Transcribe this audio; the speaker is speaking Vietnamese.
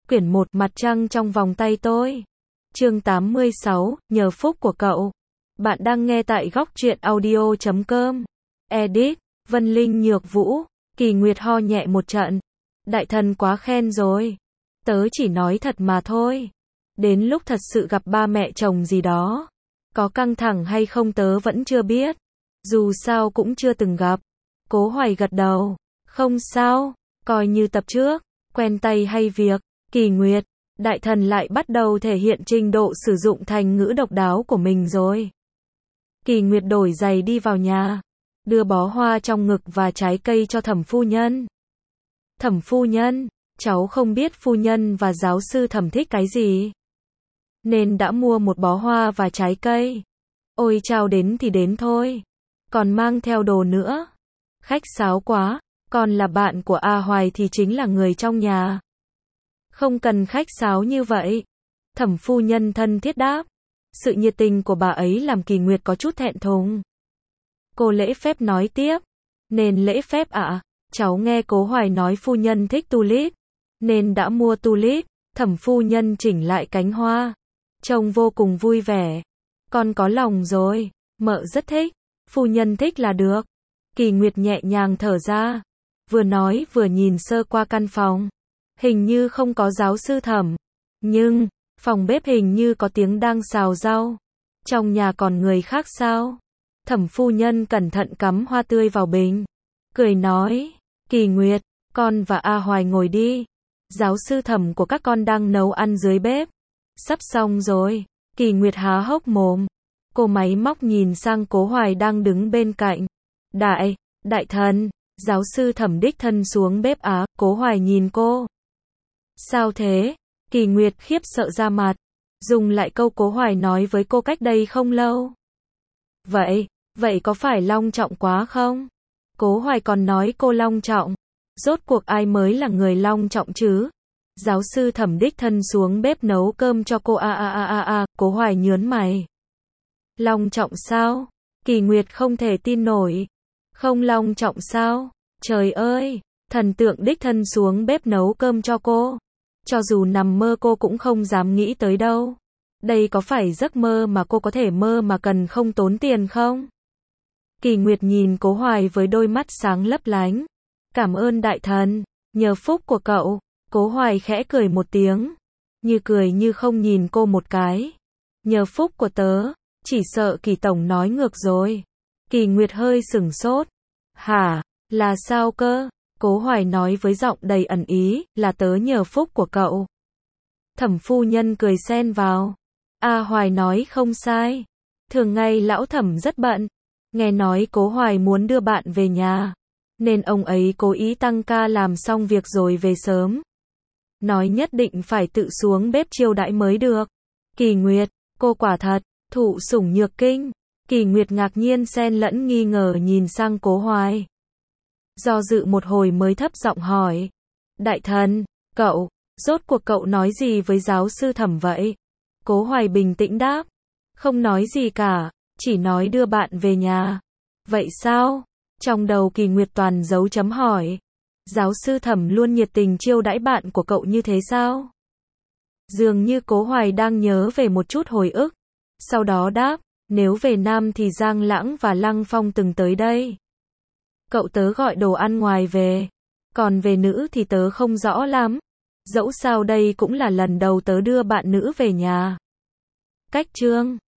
Quyển 1 Mặt trăng trong vòng tay tôi. Chương 86, nhờ phúc của cậu. Bạn đang nghe tại góc truyện audio.com. Edit, Vân Linh Nhược Vũ. Kỳ Nguyệt ho nhẹ một trận. Đại thần quá khen rồi. Tớ chỉ nói thật mà thôi. Đến lúc thật sự gặp ba mẹ chồng gì đó, có căng thẳng hay không tớ vẫn chưa biết. Dù sao cũng chưa từng gặp. Cố Hoài gật đầu. Không sao, coi như tập trước. Quen tay hay việc. Kỳ Nguyệt, đại thần lại bắt đầu thể hiện trình độ sử dụng thành ngữ độc đáo của mình rồi. Kỳ Nguyệt đổi giày đi vào nhà, đưa bó hoa trong ngực và trái cây cho Thẩm phu nhân. Thẩm phu nhân, cháu không biết phu nhân và giáo sư Thẩm thích cái gì, nên đã mua một bó hoa và trái cây. Ôi chào, đến thì đến thôi, còn mang theo đồ nữa. Khách sáo quá, con là bạn của A Hoài thì chính là người trong nhà. Không cần khách sáo như vậy. Thẩm phu nhân thân thiết đáp. Sự nhiệt tình của bà ấy làm Kỳ Nguyệt có chút thẹn thùng. Cô lễ phép nói tiếp. Nên lễ phép ạ. Cháu nghe Cố Hoài nói phu nhân thích tulip, nên đã mua tulip. Thẩm phu nhân chỉnh lại cánh hoa, trông vô cùng vui vẻ. Con có lòng rồi, mợ rất thích. Phu nhân thích là được. Kỳ Nguyệt nhẹ nhàng thở ra, vừa nói vừa nhìn sơ qua căn phòng. Hình như không có giáo sư Thẩm, nhưng phòng bếp hình như có tiếng đang xào rau. Trong nhà còn người khác sao? Thẩm phu nhân cẩn thận cắm hoa tươi vào bình, cười nói, Kỳ Nguyệt, con và A Hoài ngồi đi. Giáo sư Thẩm của các con đang nấu ăn dưới bếp. Sắp xong rồi. Kỳ Nguyệt há hốc mồm. Cô máy móc nhìn sang Cố Hoài đang đứng bên cạnh. Đại thần, giáo sư Thẩm đích thân xuống bếp á. Cố Hoài nhìn cô. Sao thế? Kỳ Nguyệt khiếp sợ ra mặt, dùng lại câu Cố Hoài nói với cô cách đây không lâu. Vậy có phải long trọng quá không? Cố Hoài còn nói cô long trọng. Rốt cuộc ai mới là người long trọng chứ? Giáo sư Thẩm đích thân xuống bếp nấu cơm cho cô Cố Hoài nhớn mày. Long trọng sao? Kỳ Nguyệt không thể tin nổi. Không long trọng sao? Trời ơi, thần tượng đích thân xuống bếp nấu cơm cho cô. Cho dù nằm mơ cô cũng không dám nghĩ tới đâu. Đây có phải giấc mơ mà cô có thể mơ mà cần không tốn tiền không? Kỳ Nguyệt nhìn Cố Hoài với đôi mắt sáng lấp lánh. Cảm ơn đại thần, nhờ phúc của cậu. Cố Hoài khẽ cười một tiếng, như cười như không nhìn cô một cái. Nhờ phúc của tớ, chỉ sợ Kỳ tổng nói ngược rồi. Kỳ Nguyệt hơi sửng sốt. Hả, là sao cơ? Cố Hoài nói với giọng đầy ẩn ý, là tớ nhờ phúc của cậu. Thẩm phu nhân cười xen vào. A Hoài nói không sai. Thường ngày lão Thẩm rất bận. Nghe nói Cố Hoài muốn đưa bạn về nhà, nên ông ấy cố ý tăng ca làm xong việc rồi về sớm. Nói nhất định phải tự xuống bếp chiêu đãi mới được. Kỳ Nguyệt, cô quả thật thụ sủng nhược kinh. Kỳ Nguyệt ngạc nhiên xen lẫn nghi ngờ nhìn sang Cố Hoài. Do dự một hồi mới thấp giọng hỏi. Đại thần, rốt cuộc cậu nói gì với giáo sư Thẩm vậy? Cố Hoài bình tĩnh đáp. Không nói gì cả, chỉ nói đưa bạn về nhà. Vậy sao? Trong đầu Kỳ Nguyệt toàn dấu chấm hỏi. Giáo sư Thẩm luôn nhiệt tình chiêu đãi bạn của cậu như thế sao? Dường như Cố Hoài đang nhớ về một chút hồi ức. Sau đó đáp, nếu về Nam thì Giang Lãng và Lăng Phong từng tới đây. Cậu tớ gọi đồ ăn ngoài về. Còn về nữ thì tớ không rõ lắm. Dẫu sao đây cũng là lần đầu tớ đưa bạn nữ về nhà. Cách chương